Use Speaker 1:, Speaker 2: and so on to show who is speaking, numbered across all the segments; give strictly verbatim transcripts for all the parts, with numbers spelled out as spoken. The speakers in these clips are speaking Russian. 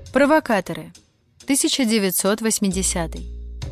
Speaker 1: Провокаторы. тысяча девятьсот восьмидесятый.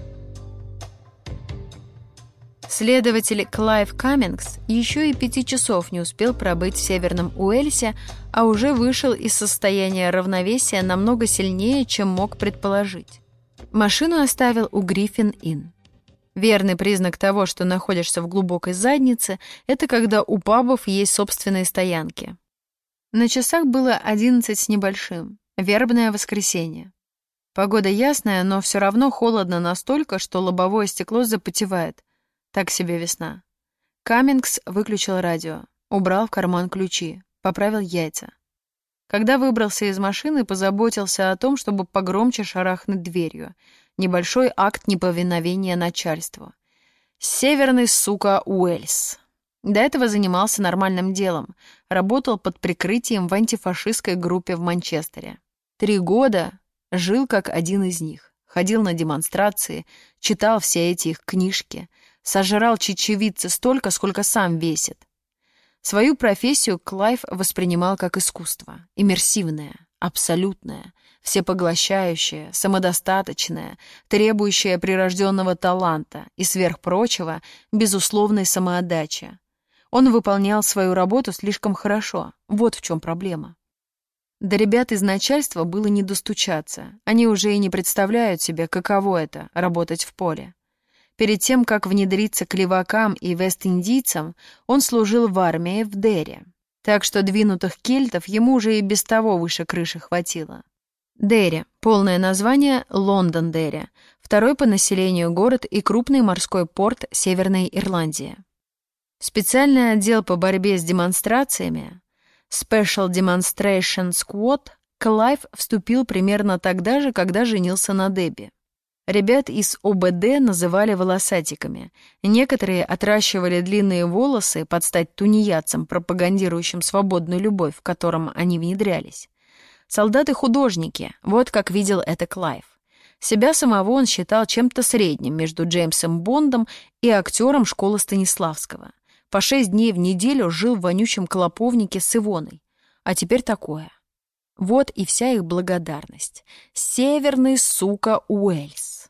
Speaker 1: Следователь Клайв Каммингс еще и пяти часов не успел пробыть в Северном Уэльсе, а уже вышел из состояния равновесия намного сильнее, чем мог предположить. Машину оставил у Гриффин-Инн. Верный признак того, что находишься в глубокой заднице, это когда у пабов есть собственные стоянки. На часах было одиннадцать с небольшим. Вербное воскресенье. Погода ясная, но все равно холодно настолько, что лобовое стекло запотевает. Так себе весна. Каммингс выключил радио, убрал в карман ключи, поправил яйца. Когда выбрался из машины, позаботился о том, чтобы погромче шарахнуть дверью. Небольшой акт неповиновения начальству. Северный, сука, Уэльс. До этого занимался нормальным делом. Работал под прикрытием в антифашистской группе в Манчестере. Три года жил как один из них. Ходил на демонстрации, читал все эти их книжки. Сожрал чечевицы столько, сколько сам весит. Свою профессию Клайв воспринимал как искусство. Иммерсивное, абсолютное, всепоглощающее, самодостаточное, требующее прирожденного таланта и, сверх прочего, безусловной самоотдачи. Он выполнял свою работу слишком хорошо. Вот в чем проблема. До ребят из начальства было не достучаться. Они уже и не представляют себе, каково это — работать в поле. Перед тем, как внедриться к левакам и вест-индийцам, он служил в армии в Дерри. Так что двинутых кельтов ему уже и без того выше крыши хватило. Дерри — полное название Лондон-Дерри, второй по населению город и крупный морской порт Северной Ирландии. Специальный отдел по борьбе с демонстрациями Special Demonstration Squad Клайв вступил примерно тогда же, когда женился на Дебби. Ребят из О Бэ Дэ называли волосатиками. Некоторые отращивали длинные волосы под стать тунеядцам, пропагандирующим свободную любовь, в котором они внедрялись. Солдаты-художники, вот как видел это Клайв. Себя самого он считал чем-то средним между Джеймсом Бондом и актером школы Станиславского. По шесть дней в неделю жил в вонючем клоповнике с Ивоной. А теперь такое. Вот и вся их благодарность. Северный, сука, Уэльс.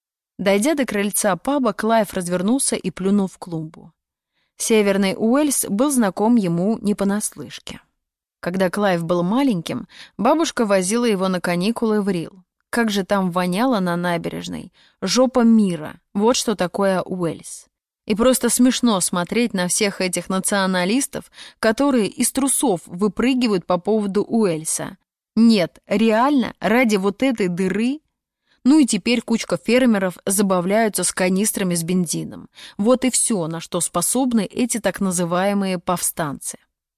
Speaker 1: Дойдя до крыльца паба, Клайв развернулся и плюнул в клумбу. Северный Уэльс был знаком ему не понаслышке. Когда Клайв был маленьким, бабушка возила его на каникулы в Рил. Как же там воняло на набережной. Жопа мира. Вот что такое Уэльс. И просто смешно смотреть на всех этих националистов, которые из трусов выпрыгивают по поводу Уэльса. Нет, реально, ради вот этой дыры. Ну и теперь кучка фермеров забавляются с канистрами с бензином. Вот и все, на что способны эти так называемые повстанцы.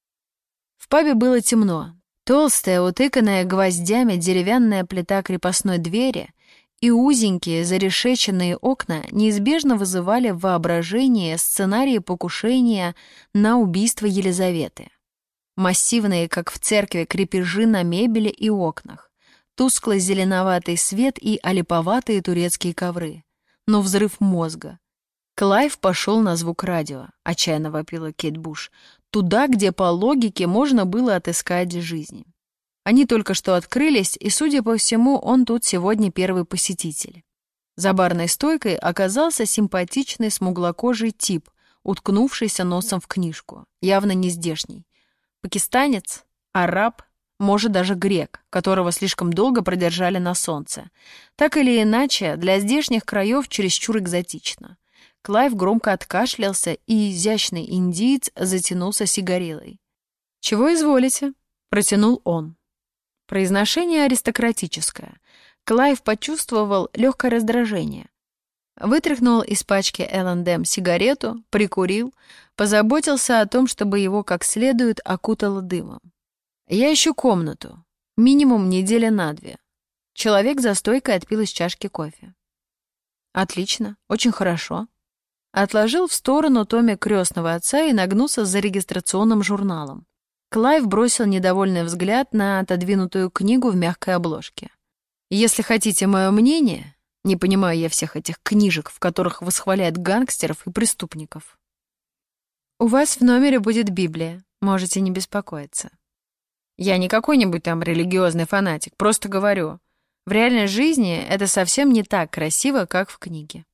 Speaker 1: В пабе было темно. Толстая, утыканная гвоздями деревянная плита крепостной двери и узенькие зарешеченные окна неизбежно вызывали в воображении сценарии покушения на убийство Елизаветы. Массивные, как в церкви, крепежи на мебели и окнах, тусклый зеленоватый свет и олиповатые турецкие ковры. Но взрыв мозга. Клайв пошел на звук радио, отчаянно вопила Кейт Буш, туда, где по логике можно было отыскать жизнь. Они только что открылись, и, судя по всему, он тут сегодня первый посетитель. За барной стойкой оказался симпатичный смуглокожий тип, уткнувшийся носом в книжку, явно не здешний. Пакистанец, араб, может, даже грек, которого слишком долго продержали на солнце. Так или иначе, для здешних краев чересчур экзотично. Клайв громко откашлялся, и изящный индиец затянулся сигарелой. «Чего изволите?» — протянул он. Произношение аристократическое. Клайв почувствовал легкое раздражение. Вытряхнул из пачки эл энд эм сигарету, прикурил, позаботился о том, чтобы его как следует окутало дымом. «Я ищу комнату. Минимум недели на две». Человек за стойкой отпил из чашки кофе. «Отлично, очень хорошо». Отложил в сторону томик крестного отца и нагнулся за регистрационным журналом. Клайв бросил недовольный взгляд на отодвинутую книгу в мягкой обложке. «Если хотите мое мнение, не понимаю я всех этих книжек, в которых восхваляют гангстеров и преступников. У вас в номере будет Библия, можете не беспокоиться». Я не какой-нибудь там религиозный фанатик, просто говорю. В реальной жизни это совсем не так красиво, как в книге.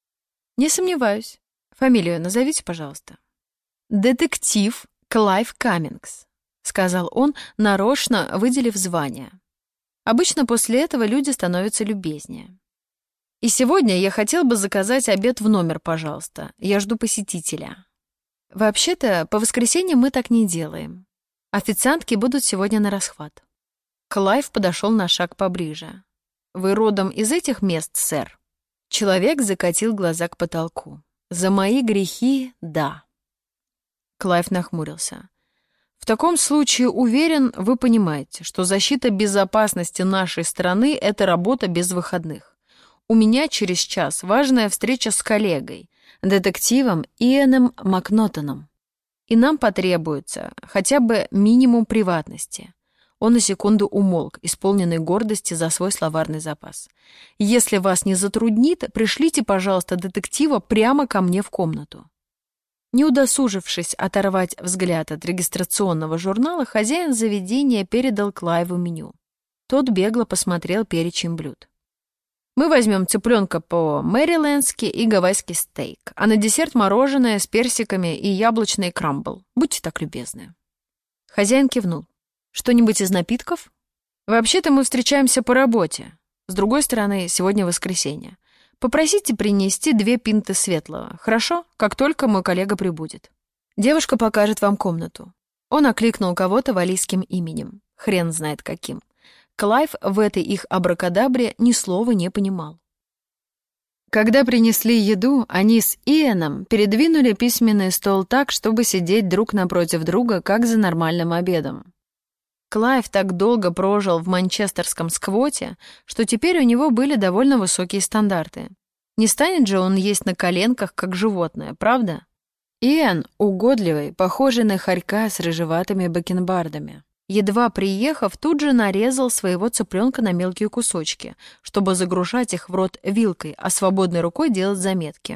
Speaker 1: Не сомневаюсь. Фамилию назовите, пожалуйста. Детектив Клайв Каммингс, сказал он, нарочно выделив звание. Обычно после этого люди становятся любезнее. И сегодня я хотел бы заказать обед в номер, пожалуйста. Я жду посетителя. Вообще-то, по воскресеньям мы так не делаем. Официантки будут сегодня на расхват. Клайв подошел на шаг поближе. Вы родом из этих мест, сэр? Человек закатил глаза к потолку. За мои грехи, да. Клайв нахмурился. В таком случае, уверен, вы понимаете, что защита безопасности нашей страны — это работа без выходных. У меня через час важная встреча с коллегой, детективом Иэном Макнотоном. И нам потребуется хотя бы минимум приватности. Он на секунду умолк, исполненный гордости за свой словарный запас. Если вас не затруднит, пришлите, пожалуйста, детектива прямо ко мне в комнату. Не удосужившись оторвать взгляд от регистрационного журнала, хозяин заведения передал Клайву меню. Тот бегло посмотрел перечень блюд. Мы возьмем цыпленка по-мэрилендски и гавайский стейк, а на десерт мороженое с персиками и яблочный крамбл. Будьте так любезны. Хозяин кивнул. Что-нибудь из напитков? Вообще-то мы встречаемся по работе. С другой стороны, сегодня воскресенье. Попросите принести две пинты светлого, хорошо? Как только мой коллега прибудет. Девушка покажет вам комнату. Он окликнул кого-то валлийским именем. Хрен знает каким. Клайв в этой их абракадабре ни слова не понимал. Когда принесли еду, они с Иэном передвинули письменный стол так, чтобы сидеть друг напротив друга, как за нормальным обедом. Клайв так долго прожил в манчестерском сквоте, что теперь у него были довольно высокие стандарты. Не станет же он есть на коленках, как животное, правда? Иэн, угодливый, похожий на хорька с рыжеватыми бакенбардами. Едва приехав, тут же нарезал своего цыпленка на мелкие кусочки, чтобы загружать их в рот вилкой, а свободной рукой делать заметки.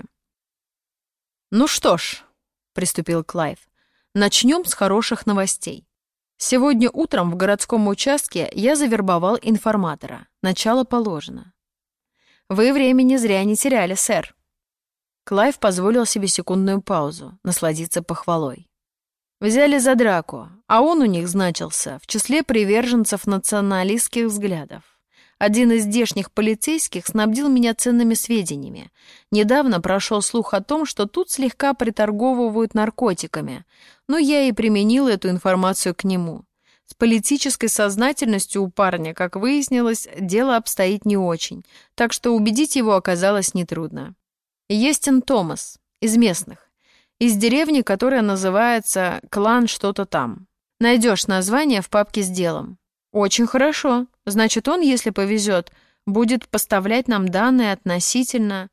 Speaker 1: «Ну что ж», — приступил Клайв, — «начнем с хороших новостей. Сегодня утром в городском участке я завербовал информатора. Начало положено». «Вы времени зря не теряли, сэр». Клайв позволил себе секундную паузу, насладиться похвалой. Взяли за драку, а он у них значился в числе приверженцев националистских взглядов. Один из здешних полицейских снабдил меня ценными сведениями. Недавно прошел слух о том, что тут слегка приторговывают наркотиками, но я и применил эту информацию к нему. С политической сознательностью у парня, как выяснилось, дело обстоит не очень, так что убедить его оказалось нетрудно. Естин Томас, из местных. Из деревни, которая называется Клан что-то там. Найдешь название в папке с делом. Очень хорошо. Значит, он, если повезет, будет поставлять нам данные относительно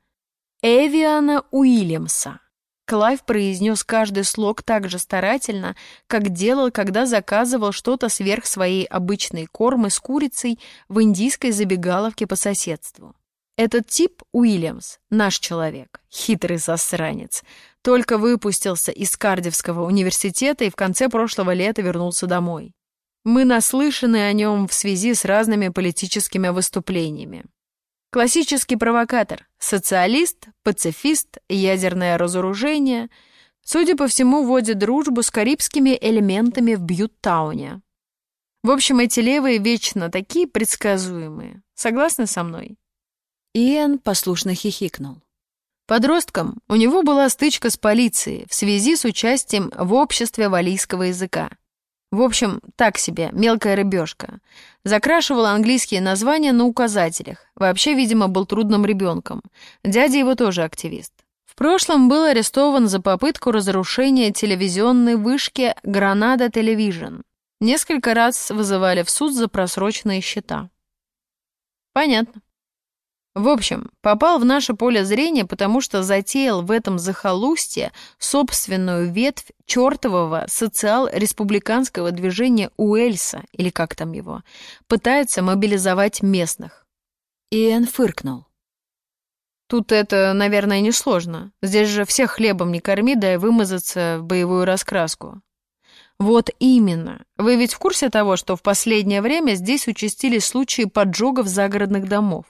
Speaker 1: Эвиана Уильямса. Клайв произнес каждый слог так же старательно, как делал, когда заказывал что-то сверх своей обычной кормы с курицей в индийской забегаловке по соседству. Этот тип, Уильямс, наш человек, хитрый засранец, только выпустился из Кардифского университета и в конце прошлого лета вернулся домой. Мы наслышаны о нем в связи с разными политическими выступлениями. Классический провокатор, социалист, пацифист, ядерное разоружение. Судя по всему, водит дружбу с карибскими элементами в Бьюттауне. В общем, эти левые вечно такие предсказуемые. Согласны со мной? Иэн послушно хихикнул. Подростком у него была стычка с полицией в связи с участием в обществе валлийского языка. В общем, так себе, мелкая рыбешка. Закрашивал английские названия на указателях. Вообще, видимо, был трудным ребенком. Дядя его тоже активист. В прошлом был арестован за попытку разрушения телевизионной вышки Гранада Телевижн. Несколько раз вызывали в суд за просроченные счета. Понятно. В общем, попал в наше поле зрения, потому что затеял в этом захолустье собственную ветвь чертового социал-республиканского движения Уэльса, или как там его, пытается мобилизовать местных. Иэн фыркнул. Тут это, наверное, несложно. Здесь же всех хлебом не корми, дай вымазаться в боевую раскраску. Вот именно. Вы ведь в курсе того, что в последнее время здесь участились случаи поджогов загородных домов?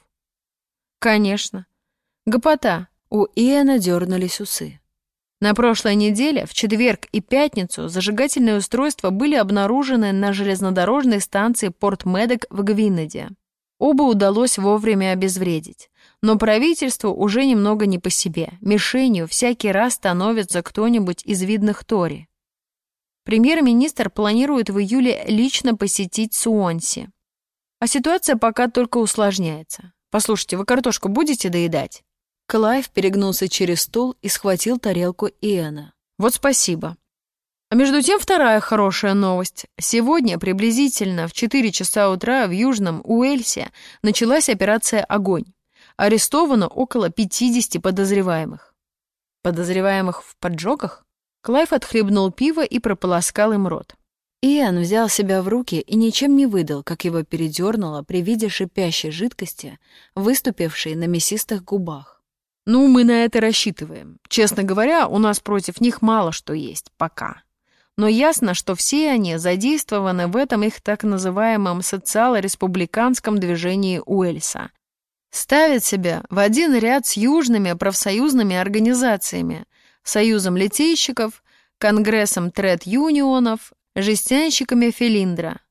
Speaker 1: Конечно. Гопота. У Иэна дернулись усы. На прошлой неделе, в четверг и пятницу, зажигательные устройства были обнаружены на железнодорожной станции Порт-Медок в Гвинеде. Оба удалось вовремя обезвредить. Но правительству уже немного не по себе. Мишенью всякий раз становится кто-нибудь из видных Тори. Премьер-министр планирует в июле лично посетить Суонси. А ситуация пока только усложняется. Послушайте, вы картошку будете доедать? Клайв перегнулся через стол и схватил тарелку Иэна. Вот спасибо. А между тем вторая хорошая новость. Сегодня приблизительно в четыре часа утра в Южном Уэльсе началась операция «Огонь». Арестовано около пятидесяти подозреваемых. Подозреваемых в поджогах? Клайв отхлебнул пиво и прополоскал им рот. Иэн взял себя в руки и ничем не выдал, как его передернуло при виде шипящей жидкости, выступившей на мясистых губах. «Ну, мы на это рассчитываем. Честно говоря, у нас против них мало что есть, пока. Но ясно, что все они задействованы в этом их так называемом социал-республиканском движении Уэльса. Ставят себя в один ряд с южными профсоюзными организациями, Союзом литейщиков, Конгрессом тред-юнионов, жестянщиками Филиндра.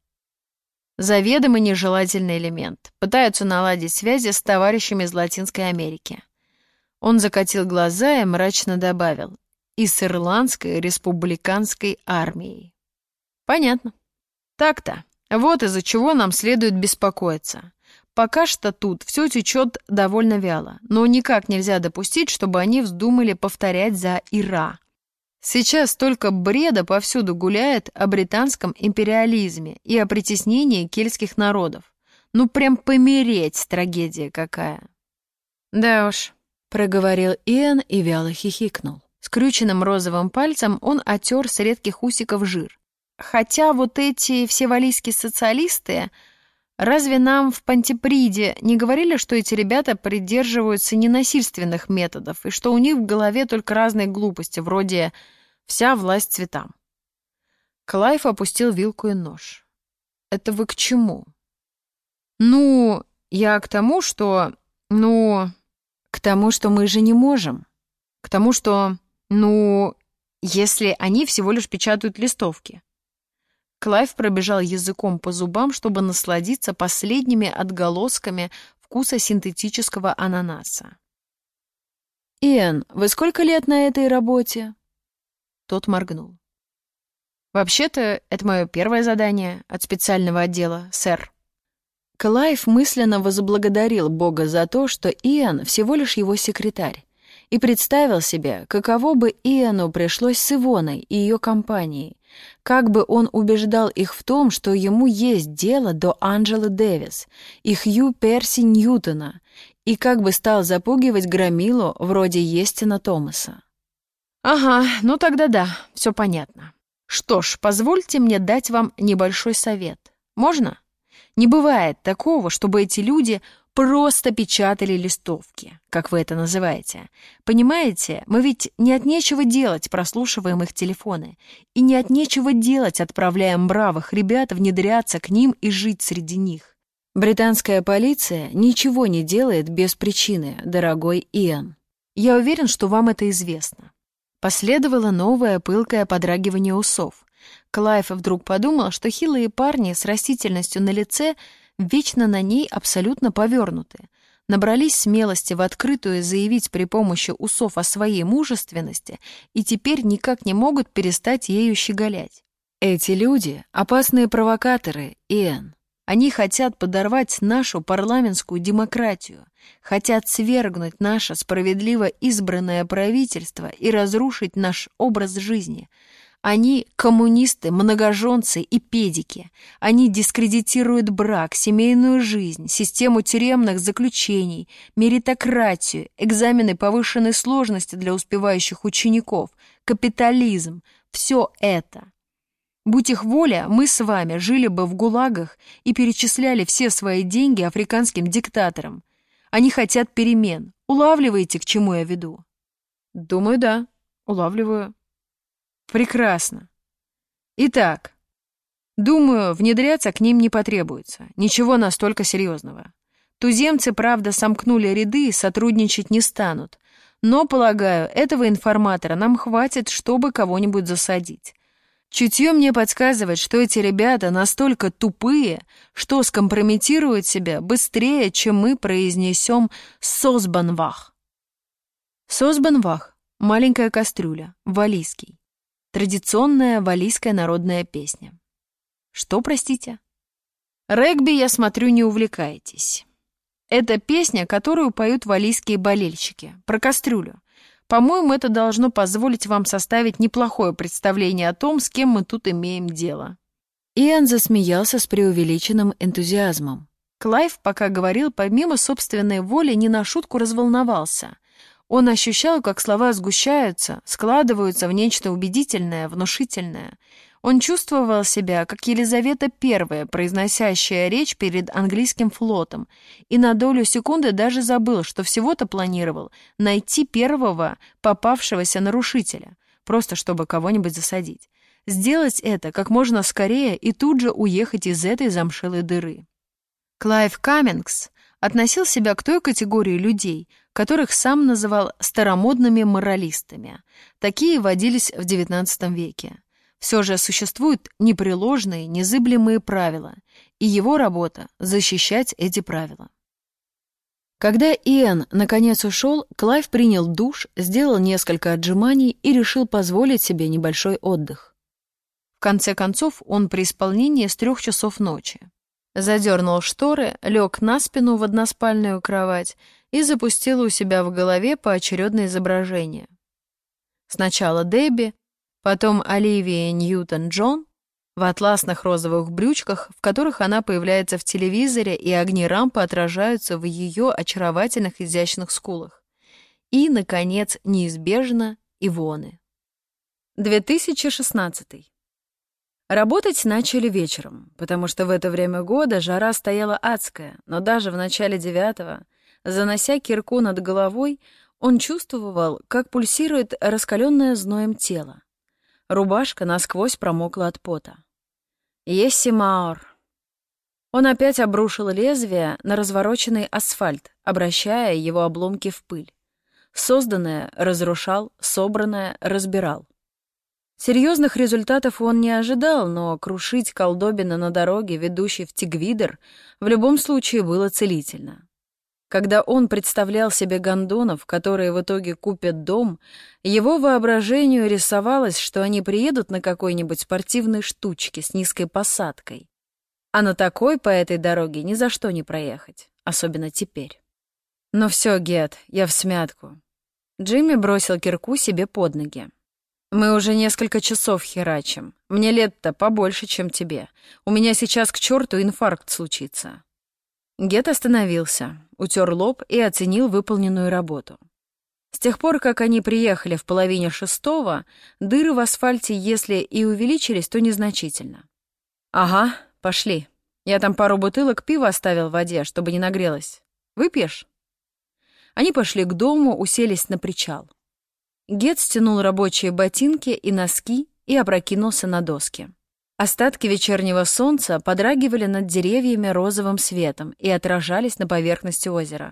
Speaker 1: Заведомо нежелательный элемент. Пытаются наладить связи с товарищами из Латинской Америки». Он закатил глаза и мрачно добавил: «И с Ирландской республиканской армией». «Понятно. Так-то. Вот из-за чего нам следует беспокоиться. Пока что тут все течет довольно вяло, но никак нельзя допустить, чтобы они вздумали повторять за Ира. Сейчас столько бреда повсюду гуляет о британском империализме и о притеснении кельтских народов. Ну прям помереть, трагедия какая». «Да уж», — проговорил Иэн и вяло хихикнул. Скрюченным розовым пальцем он отер с редких усиков жир. «Хотя вот эти все валлийские социалисты, разве нам в Понтиприде не говорили, что эти ребята придерживаются ненасильственных методов и что у них в голове только разные глупости, вроде «вся власть цветам»?» Клайв опустил вилку и нож. «Это вы к чему?» «Ну, я к тому, что... ну...» «К тому, что мы же не можем. К тому, что... ну... если они всего лишь печатают листовки». Клайв пробежал языком по зубам, чтобы насладиться последними отголосками вкуса синтетического ананаса. «Иэн, вы сколько лет на этой работе?» Тот моргнул. «Вообще-то, это мое первое задание от специального отдела, сэр». Клайв мысленно возблагодарил Бога за то, что Иэн всего лишь его секретарь, и представил себе, каково бы Иэну пришлось с Ивоной и ее компанией, как бы он убеждал их в том, что ему есть дело до Анджелы Дэвис и Хью Перси Ньютона, и как бы стал запугивать громилу вроде Естина Томаса. «Ага, ну тогда да, все понятно. Что ж, позвольте мне дать вам небольшой совет. Можно? Не бывает такого, чтобы эти люди просто печатали листовки, как вы это называете. Понимаете, мы ведь не от нечего делать прослушиваем их телефоны, и не от нечего делать отправляем бравых ребят внедряться к ним и жить среди них. Британская полиция ничего не делает без причины, дорогой Иэн. Я уверен, что вам это известно». Последовало новое пылкое подрагивание усов. Клайв вдруг подумал, что хилые парни с растительностью на лице вечно на ней абсолютно повернуты, набрались смелости в открытую заявить при помощи усов о своей мужественности и теперь никак не могут перестать ею щеголять. Эти люди — опасные провокаторы, Иэн. Они хотят подорвать нашу парламентскую демократию, хотят свергнуть наше справедливо избранное правительство и разрушить наш образ жизни. Они коммунисты, многоженцы и педики. Они дискредитируют брак, семейную жизнь, систему тюремных заключений, меритократию, экзамены повышенной сложности для успевающих учеников, капитализм. Все это. Будь их воля, мы с вами жили бы в гулагах и перечисляли все свои деньги африканским диктаторам. Они хотят перемен. Улавливаете, к чему я веду? Думаю, да. Улавливаю. Прекрасно. Итак, думаю, внедряться к ним не потребуется. Ничего настолько серьезного. Туземцы, правда, сомкнули ряды и сотрудничать не станут. Но, полагаю, этого информатора нам хватит, чтобы кого-нибудь засадить. Чутье мне подсказывает, что эти ребята настолько тупые, что скомпрометируют себя быстрее, чем мы произнесем «сосбанвах». Сосбанвах — маленькая кастрюля, валлийский. Традиционная валлийская народная песня. Что, простите? Регби, я смотрю, не увлекаетесь. Это песня, которую поют валлийские болельщики, про кастрюлю. По-моему, это должно позволить вам составить неплохое представление о том, с кем мы тут имеем дело». Иэн засмеялся с преувеличенным энтузиазмом. Клайв, пока говорил, помимо собственной воли, не на шутку разволновался. Он ощущал, как слова сгущаются, складываются в нечто убедительное, внушительное. Он чувствовал себя, как Елизавета Первая, произносящая речь перед английским флотом, и на долю секунды даже забыл, что всего-то планировал найти первого попавшегося нарушителя, просто чтобы кого-нибудь засадить. Сделать это как можно скорее и тут же уехать из этой замшелой дыры. Клайв Каммингс относил себя к той категории людей, которых сам называл старомодными моралистами. Такие водились в девятнадцатом веке. Все же существуют непреложные, незыблемые правила, и его работа — защищать эти правила. Когда Иэн наконец ушел, Клайв принял душ, сделал несколько отжиманий и решил позволить себе небольшой отдых. В конце концов, он при исполнении с трех часов ночи. Задернул шторы, лег на спину в односпальную кровать и запустил у себя в голове поочередное изображение. Сначала Дебби, потом Оливия Ньютон-Джон в атласных розовых брючках, в которых она появляется в телевизоре, и огни рампы отражаются в ее очаровательных изящных скулах. И, наконец, неизбежно Ивоны. две тысячи шестнадцатый. Работать начали вечером, потому что в это время года жара стояла адская, но даже в начале девятого, занося кирку над головой, он чувствовал, как пульсирует раскаленное зноем тело. Рубашка насквозь промокла от пота. «Есси Маур». Он опять обрушил лезвие на развороченный асфальт, обращая его обломки в пыль. Созданное разрушал, собранное разбирал. Серьезных результатов он не ожидал, но крушить колдобины на дороге, ведущей в Тигвидер, в любом случае было целительно. Когда он представлял себе гондонов, которые в итоге купят дом, его воображению рисовалось, что они приедут на какой-нибудь спортивной штучке с низкой посадкой. А на такой по этой дороге ни за что не проехать, особенно теперь. «Ну все, Гет, я всмятку». Джимми бросил кирку себе под ноги. «Мы уже несколько часов херачим. Мне лет-то побольше, чем тебе. У меня сейчас к черту инфаркт случится». Гет остановился, утер лоб и оценил выполненную работу. С тех пор, как они приехали в половине шестого, дыры в асфальте, если и увеличились, то незначительно. «Ага, пошли. Я там пару бутылок пива оставил в воде, чтобы не нагрелось. Выпьешь?» Они пошли к дому, уселись на причал. Гет стянул рабочие ботинки и носки и опрокинулся на доски. Остатки вечернего солнца подрагивали над деревьями розовым светом и отражались на поверхности озера.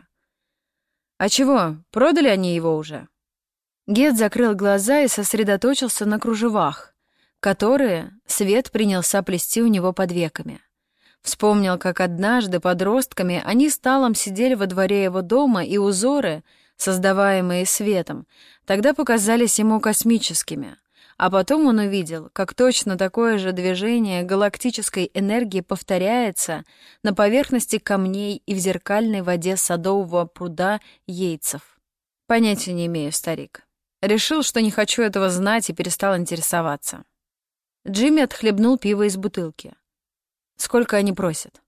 Speaker 1: «А чего, продали они его уже?» Гет закрыл глаза и сосредоточился на кружевах, которые свет принялся плести у него под веками. Вспомнил, как однажды подростками они с Талом сидели во дворе его дома, и узоры, создаваемые светом, тогда показались ему космическими. А потом он увидел, как точно такое же движение галактической энергии повторяется на поверхности камней и в зеркальной воде садового пруда Йейтсов. Понятия не имею, старик. Решил, что не хочу этого знать, и перестал интересоваться. Джимми отхлебнул пиво из бутылки. Сколько они просят?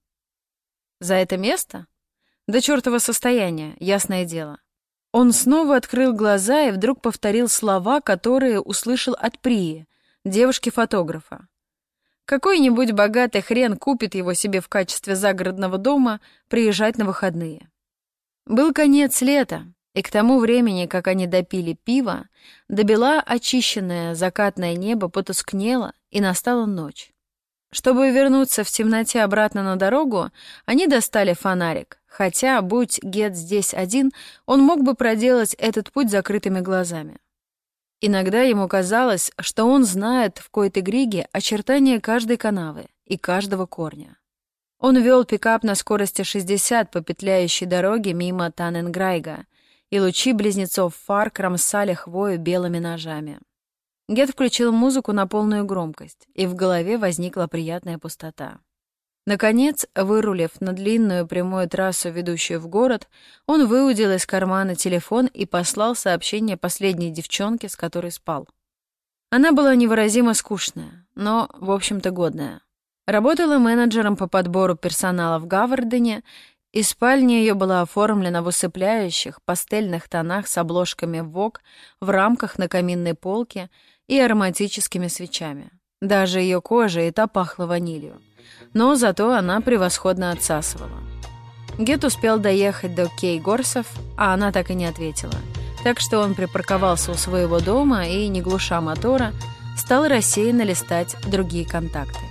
Speaker 1: За это место? До чёртова состояния, ясное дело. Он снова открыл глаза и вдруг повторил слова, которые услышал от Прии, девушки-фотографа. Какой-нибудь богатый хрен купит его себе в качестве загородного дома приезжать на выходные. Был конец лета, И к тому времени, как они допили пиво, добела очищенное закатное небо потускнело, и настала ночь. Чтобы вернуться в темноте обратно на дорогу, они достали фонарик, хотя, будь Гет здесь один, он мог бы проделать этот путь закрытыми глазами. Иногда ему казалось, что он знает в Койте-Григе очертания каждой канавы и каждого корня. Он вел пикап на скорости шестьдесят по петляющей дороге мимо Таненграйга, и лучи близнецов фар кромсали хвою белыми ножами. Гет включил музыку на полную громкость, и в голове возникла приятная пустота. Наконец, вырулив на длинную прямую трассу, ведущую в город, он выудил из кармана телефон и послал сообщение последней девчонке, с которой спал. Она была невыразимо скучная, но, в общем-то, годная. Работала менеджером по подбору персонала в Гавардене, и спальня ее была оформлена в усыпляющих пастельных тонах с обложками Vogue в рамках на каминной полке и ароматическими свечами. Даже ее кожа и та пахла ванилью. Но зато она превосходно отсасывала. Гет успел доехать до Кей-Горсов, а она так и не ответила. Так что он припарковался у своего дома и, не глуша мотора, стал рассеянно листать другие контакты.